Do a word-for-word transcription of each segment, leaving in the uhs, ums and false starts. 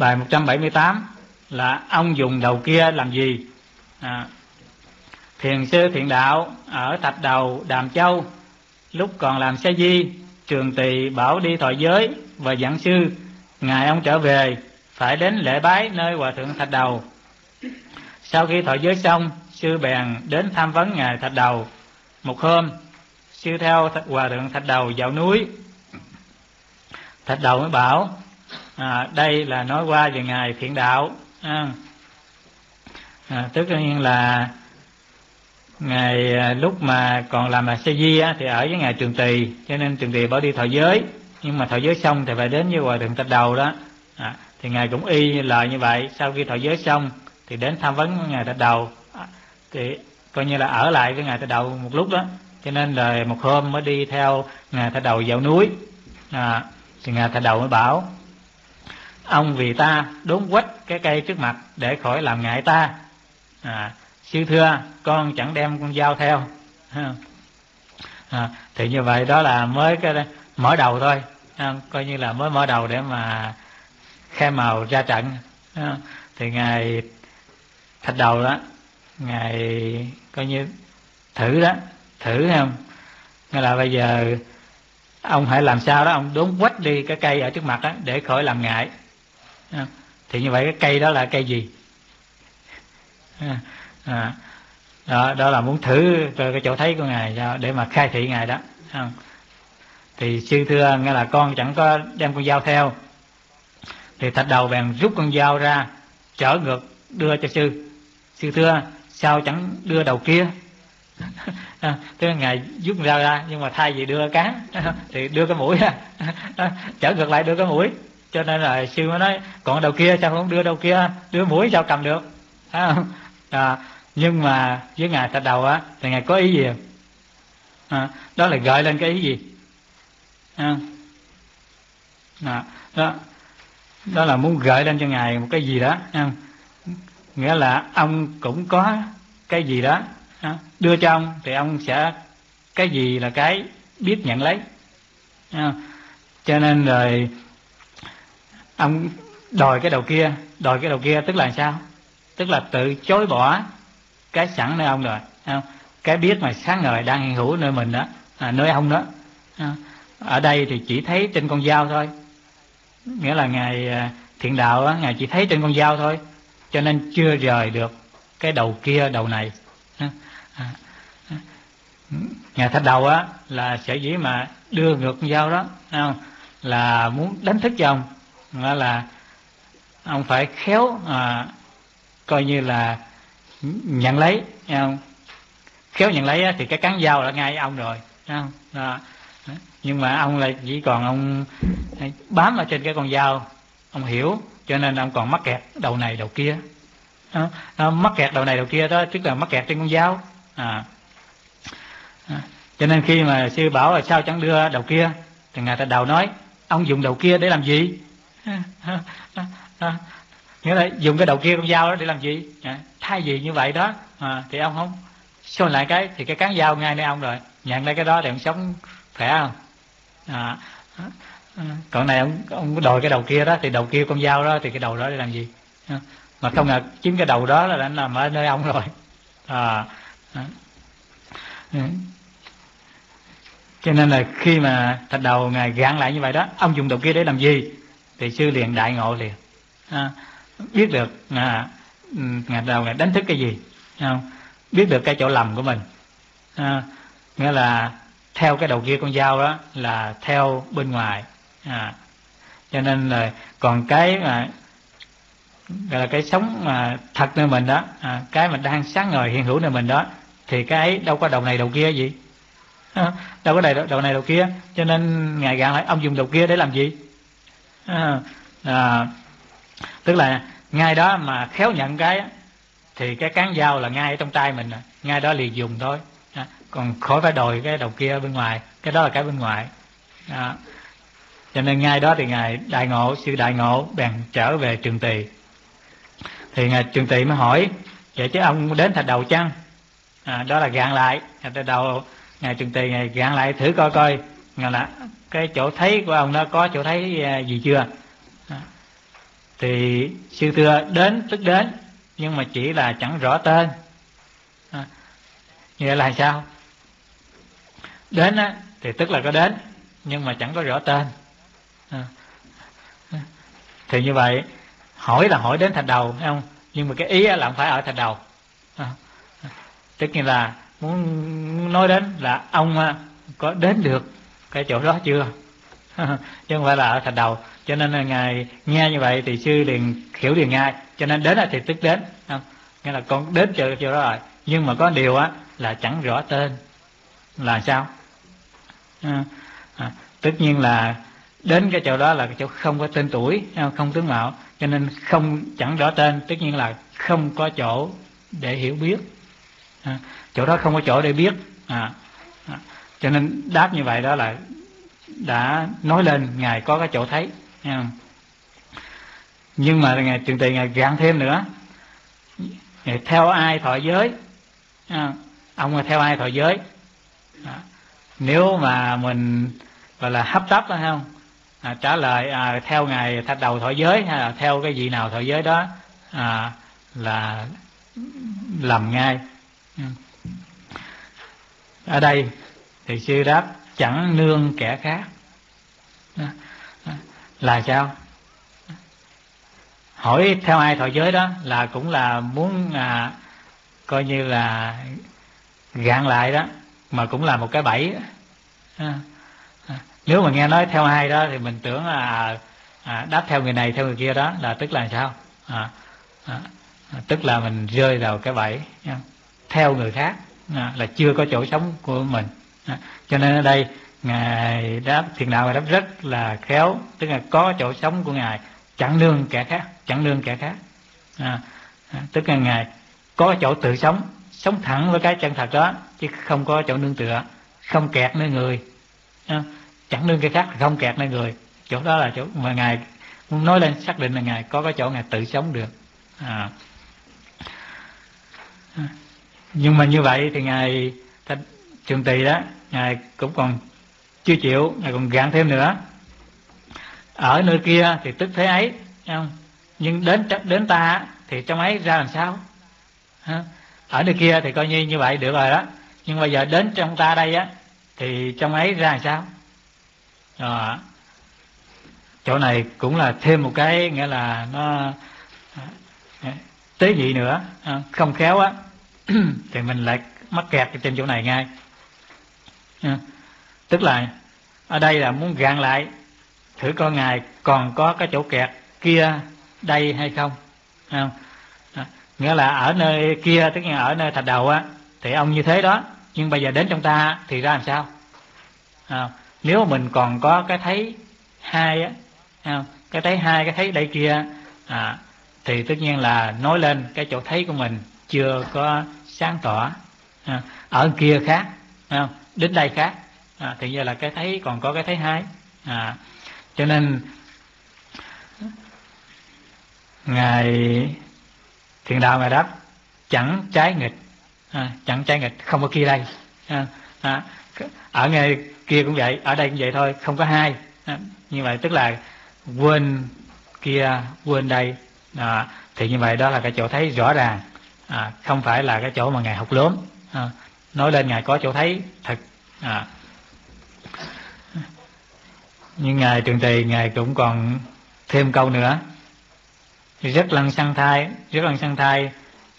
Bài một trăm bảy mươi tám là ông dùng đầu kia làm gì? À, Thiền sư Thiện Đạo ở Thạch Đầu, Đàm Châu, lúc còn làm sa di, Trường Tỳ bảo đi thọ giới và dặn sư ngày ông trở về phải đến lễ bái nơi Hòa Thượng Thạch Đầu. Sau khi thọ giới xong, sư bèn đến tham vấn ngài Thạch Đầu. Một hôm, sư theo Hòa Thượng Thạch Đầu vào núi. Thạch Đầu mới bảo à, đây là nói qua về ngài Thiện Đạo. à, à, Tất nhiên là ngài lúc mà còn làm là sa di á, thì ở với ngài Trường Tỳ, cho nên Trường Tỳ bảo đi thọ giới. Nhưng mà thọ giới xong thì phải đến với Hòa Thượng Thạch Đầu đó. à, Thì ngài cũng y lời như vậy. Sau khi thọ giới xong thì đến tham vấn ngài Thạch Đầu, à, thì coi như là ở lại với ngài Thạch Đầu một lúc đó. Cho nên là một hôm mới đi theo ngài Thạch Đầu vào núi. à, Thì ngài Thạch Đầu mới bảo: ông vì ta đốn quách cái cây trước mặt để khỏi làm ngại ta. à, Sư thưa, con chẳng đem con dao theo. à, Thì như vậy đó là mới cái mở đầu thôi. à, Coi như là mới mở đầu để mà khai màu ra trận. à, Thì ngài Thạch Đầu đó, ngài coi như thử đó, thử không? Nghĩa là bây giờ ông hãy làm sao đó ông đốn quách đi cái cây ở trước mặt đó để khỏi làm ngại. à, Thì như vậy cái cây đó là cây gì? à, à, đó, đó là muốn thử cái chỗ thấy của ngài sao để mà khai thị ngài đó. không? Thì sư thưa, nghĩa là con chẳng có đem con dao theo. Thì Thạch Đầu bèn rút con dao ra, trở ngược đưa cho sư. Sư thưa, sao chẳng đưa đầu kia? à, Tức là ngài rút con dao ra, nhưng mà thay vì đưa cán thì đưa cái mũi ra. Trở ngược lại đưa cái mũi. Cho nên là sư mới nói, còn đầu kia sao không đưa đầu kia, đưa mũi sao cầm được? à, Nhưng mà với ngài Thạch Đầu á thì ngài có ý gì? à, Đó là gợi lên cái ý gì? à, đó, đó đó là muốn gợi lên cho ngài một cái gì đó. à, Nghĩa là ông cũng có cái gì đó à, đưa cho ông, thì ông sẽ cái gì là cái biết nhận lấy. à, Cho nên rồi ông đòi cái đầu kia. Đòi cái đầu kia tức là sao? Tức là tự chối bỏ cái sẵn nơi ông rồi. không? Cái biết mà sáng ngời đang hiện hữu nơi mình đó, à, nơi ông đó. à, Ở đây thì chỉ thấy trên con dao thôi. Nghĩa là ngài Thiện Đạo á, ngài chỉ thấy trên con dao thôi, cho nên chưa rời được cái đầu kia đầu này. à, à, Ngài Thạch Đầu á là sở dĩ mà đưa ngược con dao đó, không? Là muốn đánh thức cho ông, nghĩa là ông phải khéo à, coi như là nhận lấy, không? Khéo nhận lấy thì cái cán dao là ngay ông rồi, không? Đó. Nhưng mà ông lại chỉ còn ông bám ở trên cái con dao, ông hiểu, cho nên ông còn mắc kẹt đầu này đầu kia. Đó. Đó, mắc kẹt đầu này đầu kia đó, tức là mắc kẹt trên con dao. à. À. Cho nên khi mà sư bảo là sao chẳng đưa đầu kia, thì ngài Thạch Đầu nói, ông dùng đầu kia để làm gì? à. À. À. Nghĩa là dùng cái đầu kia con dao đó để làm gì? à. Thay vì như vậy đó à, thì ông không xô lại cái, thì cái cán dao ngay nơi ông rồi, nhận lấy cái đó để ông sống khỏe không? à. Còn này ông ông đòi cái đầu kia đó, thì đầu kia con dao đó, thì cái đầu đó để làm gì? à. Mà không ngờ chính cái đầu đó là đã nằm ở nơi ông rồi. à. À. Cho nên là khi mà Thạch Đầu ngài gạn lại như vậy đó, ông dùng đầu kia để làm gì? Thì sư liền đại ngộ liền. à. Biết được à, ngài Đầu ngài đánh thức cái gì, không? Biết được cái chỗ lầm của mình. à. Nghĩa là theo cái đầu kia con dao đó là theo bên ngoài. à. Cho nên là còn cái mà gọi là cái sống mà thật nơi mình đó, à, cái mà đang sáng ngời hiện hữu nơi mình đó, thì cái ấy đâu có đầu này đầu kia gì, à, đâu có đầu, đầu này đầu kia. Cho nên ngài gạn lại, ông dùng đầu kia để làm gì? à, à, Tức là ngay đó mà khéo nhận cái thì cái cán dao là ngay ở trong tay mình, ngay đó liền dùng thôi. à, Còn khỏi phải đòi cái đầu kia bên ngoài, cái đó là cái bên ngoài. à, Cho nên ngay đó thì ngài đại ngộ, sư đại ngộ bèn trở về Trường Tỳ. Thì ngài Trường Tỳ mới hỏi, vậy chứ ông đến Thạch Đầu chăng? à, Đó là gạn lại. Thạch Đầu, ngài Trường Tỳ ngài gạn lại thử coi coi ngài là cái chỗ thấy của ông đó có chỗ thấy gì chưa. à, thì sư thưa đến tức đến, nhưng mà chỉ là chẳng rõ tên. À, nghĩa là sao? Đến á, thì tức là có đến, nhưng mà chẳng có rõ tên. À, thì như vậy hỏi là hỏi đến thạch đầu, thấy không? Nhưng mà cái ý là không phải ở thạch đầu. À, tức như là muốn nói đến là ông có đến được cái chỗ đó chưa, chứ không phải là ở thạch đầu. Cho nên là ngài nghe như vậy thì sư liền hiểu liền ngay, cho nên đến là thì tức đến, không? Nghĩa là con đến chỗ, chỗ đó rồi, nhưng mà có điều á là chẳng rõ tên là sao. À, à, tất nhiên là đến cái chỗ đó là cái chỗ không có tên tuổi, không tướng mạo, cho nên không chẳng rõ tên, tất nhiên là không có chỗ để hiểu biết. À, chỗ đó không có chỗ để biết. À, à, cho nên đáp như vậy đó là đã nói lên ngài có cái chỗ thấy. À, nhưng mà ngài Trường Tỳ ngài gạn thêm nữa, ngài theo ai thọ giới. À, ông là theo ai thọ giới. À, nếu mà mình gọi là hấp tấp, phải không? À, trả lời à, theo ngài thạch đầu thọ giới hay là theo cái vị nào thọ giới đó, à, là lầm ngay. Ở đây thì sư đáp chẳng nương kẻ khác. Là sao? Hỏi theo ai thọ giới đó là cũng là muốn à, coi như là gạn lại đó, mà cũng là một cái bẫy. À, à, nếu mà nghe nói theo ai đó thì mình tưởng là à, đáp theo người này theo người kia, đó là tức là sao? À, à, tức là mình rơi vào cái bẫy theo người khác, à, là chưa có chỗ sống của mình. À, cho nên ở đây ngài đáp thiền đạo ngài đáp rất là khéo, tức là có chỗ sống của ngài, chẳng nương kẻ khác, chẳng nương kẻ khác. À, à, tức là ngài có chỗ tự sống, sống thẳng với cái chân thật đó, chứ không có chỗ nương tựa, không kẹt nơi người. À, chẳng nương cái khác, không kẹt nơi người, chỗ đó là chỗ mà ngài nói lên, xác định là ngài có cái chỗ ngài tự sống được. À, nhưng mà như vậy thì ngài Trường Tỳ đó, ngài cũng còn chưa chịu, ngài còn gạn thêm nữa. Ở nơi kia thì tức thế ấy, không? Nhưng đến đến ta thì trong ấy ra làm sao? Ở nơi kia thì coi như như vậy được rồi đó, nhưng bây giờ đến trong ta đây á thì trong ấy ra làm sao? Rồi, chỗ này cũng là thêm một cái, nghĩa là nó tế nhị nữa, không khéo á thì mình lại mắc kẹt trên chỗ này ngay. Tức là ở đây là muốn gạn lại thử coi ngài còn có cái chỗ kẹt kia đây hay không. À, nghĩa là ở nơi kia, tức là ở nơi thạch đầu á thì ông như thế đó, nhưng bây giờ đến trong ta thì ra làm sao? À, nếu mình còn có cái thấy hai á, à, cái thấy hai, cái thấy đây kia, à, thì tất nhiên là nói lên cái chỗ thấy của mình chưa có sáng tỏ. À, ở kia khác, à, đến đây khác, à, thì giờ là cái thấy còn có cái thấy hai. À, cho nên ngài thiền đạo ngài đáp chẳng trái nghịch, à, chẳng trái nghịch, không có kia đây. À, à, ở ngay kia cũng vậy, ở đây cũng vậy thôi, không có hai. À, như vậy tức là quên kia quên đây. À, thì như vậy đó là cái chỗ thấy rõ ràng, à, không phải là cái chỗ mà ngài học lớn. À, nói lên ngài có chỗ thấy thật. À, nhưng ngài Trường Tỳ ngài cũng còn thêm câu nữa, rất lăng xăng thai, rất lăng xăng thai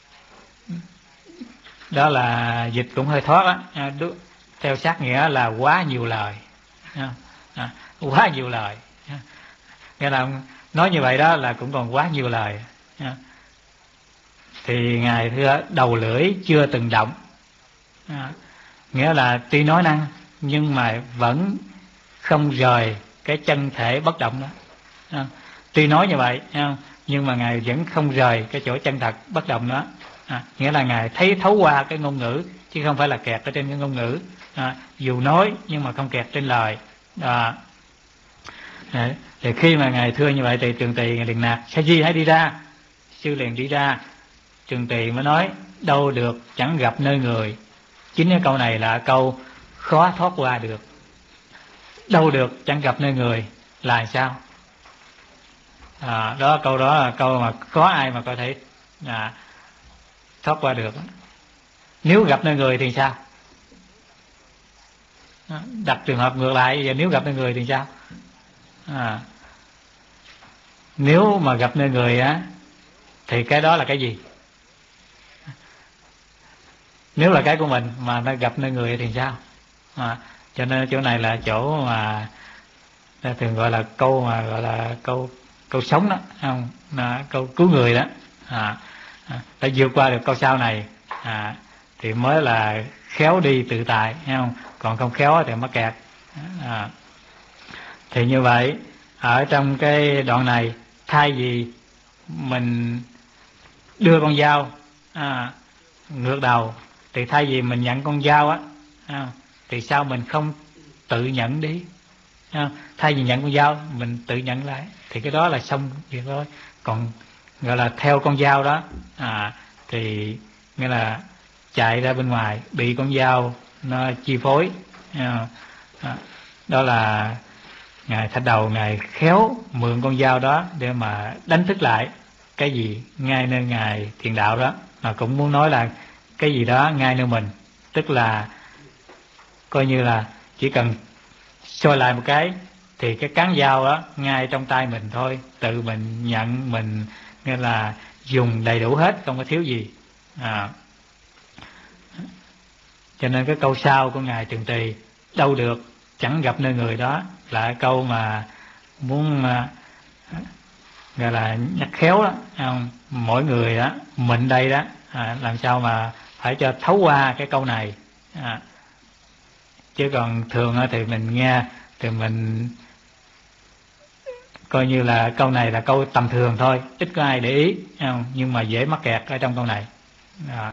đó là dịch cũng hơi thoát á, à, theo sát nghĩa là quá nhiều lời. À, à, quá nhiều lời, à, nghĩa là nói như vậy đó là cũng còn quá nhiều lời. À, thì ngài thưa đầu lưỡi chưa từng động. À, nghĩa là tuy nói năng nhưng mà vẫn không rời cái chân thể bất động đó. À, tuy nói như vậy, à, nhưng mà ngài vẫn không rời cái chỗ chân thật bất động đó. À, nghĩa là ngài thấy thấu qua cái ngôn ngữ, chứ không phải là kẹt ở trên cái ngôn ngữ. À, dù nói nhưng mà không kẹt trên lời. À, thì khi mà ngài thưa như vậy thì Trường Tỳ ngài liền nạt Sa Di hãy đi ra. Sư liền đi ra, Trường Tỳ mới nói đâu được chẳng gặp nơi người. Chính cái câu này là câu khó thoát qua được. Đâu được chẳng gặp nơi người là sao? À, đó câu đó là câu mà có ai mà có thể à, thoát qua được. Nếu gặp nơi người thì sao? Đặt trường hợp ngược lại, giờ nếu gặp nơi người thì sao? À, nếu mà gặp nơi người á thì cái đó là cái gì? Nếu là cái của mình mà nó gặp nơi người thì sao? À, cho nên chỗ này là chỗ mà ta thường gọi là câu mà gọi là câu câu sống đó, không? Là câu cứu người đó. À, à, phải vượt qua được câu sau này à, thì mới là khéo đi tự tại, thấy không? Còn không khéo thì mắc kẹt. À, thì như vậy ở trong cái đoạn này, thay vì mình đưa con dao à, ngược đầu, thì thay vì mình nhận con dao á à, thì sao mình không tự nhận đi à, thay vì nhận con dao mình tự nhận lại, thì cái đó là xong việc thôi. Còn gọi là theo con dao đó à, thì nghĩa là chạy ra bên ngoài bị con dao nó chi phối à, à, đó là ngài Thạch Đầu ngài khéo mượn con dao đó để mà đánh thức lại cái gì ngay nơi ngài Thiền Đạo đó, mà cũng muốn nói là cái gì đó ngay nơi mình, tức là coi như là chỉ cần soi lại một cái thì cái cán dao đó ngay trong tay mình thôi, tự mình nhận, mình nghĩa là dùng đầy đủ hết, không có thiếu gì à. Cho nên cái câu sau của ngài Trường Tỳ đâu được chẳng gặp nơi người đó là câu mà muốn gọi là nhắc khéo đó, không? Mỗi người đó mình đây đó à, làm sao mà phải cho thấu qua cái câu này à. Chứ còn thường thì mình nghe thì mình coi như là câu này là câu tầm thường thôi, ít có ai để ý, không? Nhưng mà dễ mắc kẹt ở trong câu này à.